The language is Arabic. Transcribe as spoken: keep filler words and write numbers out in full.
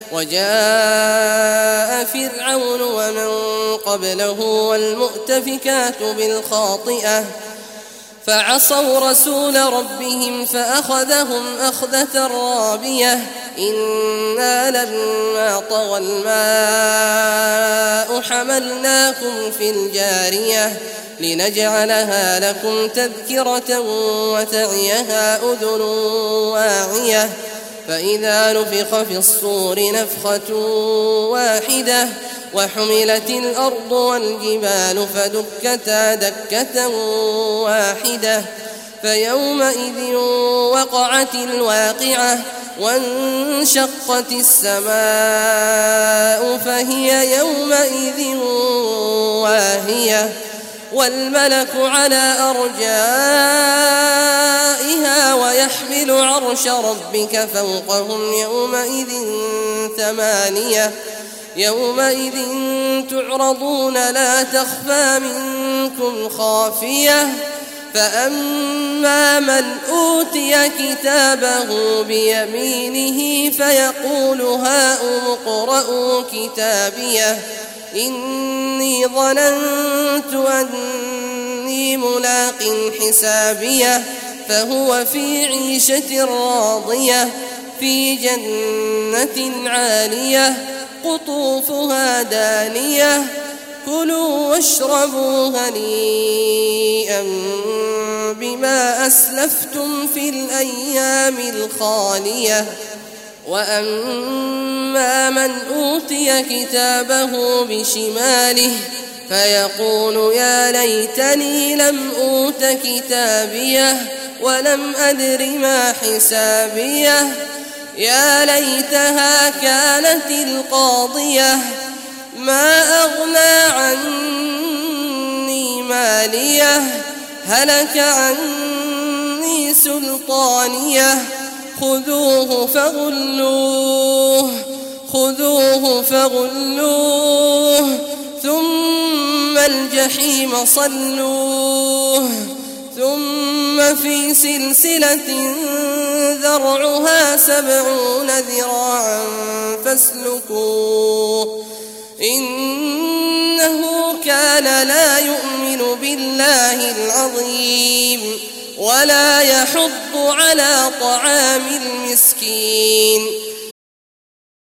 وجاء فرعون ومن قبله والمؤتفكات بالخاطئة فعصوا رسول ربهم فأخذهم أخذة رابية إنا لما طغى الماء حملناكم في الجارية لنجعلها لكم تذكرة وتعيها أذن واعية فإذا نفخ في الصور نفخة واحدة وحملت الأرض والجبال فدكتا دكة واحدة فيومئذ وقعت الواقعة وانشقت السماء فهي يومئذ واهية والملك على أرجائها ويحمل عرش ربك فوقهم يومئذ ثمانية يومئذ تعرضون لا تخفى منكم خافية فأما من أوتي كتابه بيمينه فيقول هاؤم اقرءوا كتابيه إني ظننت أني ملاق حسابيه فهو في عيشة راضية في جنة عالية قطوفها دانية كلوا واشربوا هنيئا بما أسلفتم في الأيام الخالية وأما من أوتي كتابه بشماله فيقول يا ليتني لم أوت كتابيه ولم أدر ما حسابيه يا ليتها كانت القاضية ما أغنى عني ماليه هلك عني سلطانيه خذوه فغلوه خذوه فغلوه ثم الجحيم صلوه ثم في سلسلة ذرعها سبعون ذراعا فاسلكوه إنه كان لا يؤمن بالله العظيم ولا يحض على طعام المسكين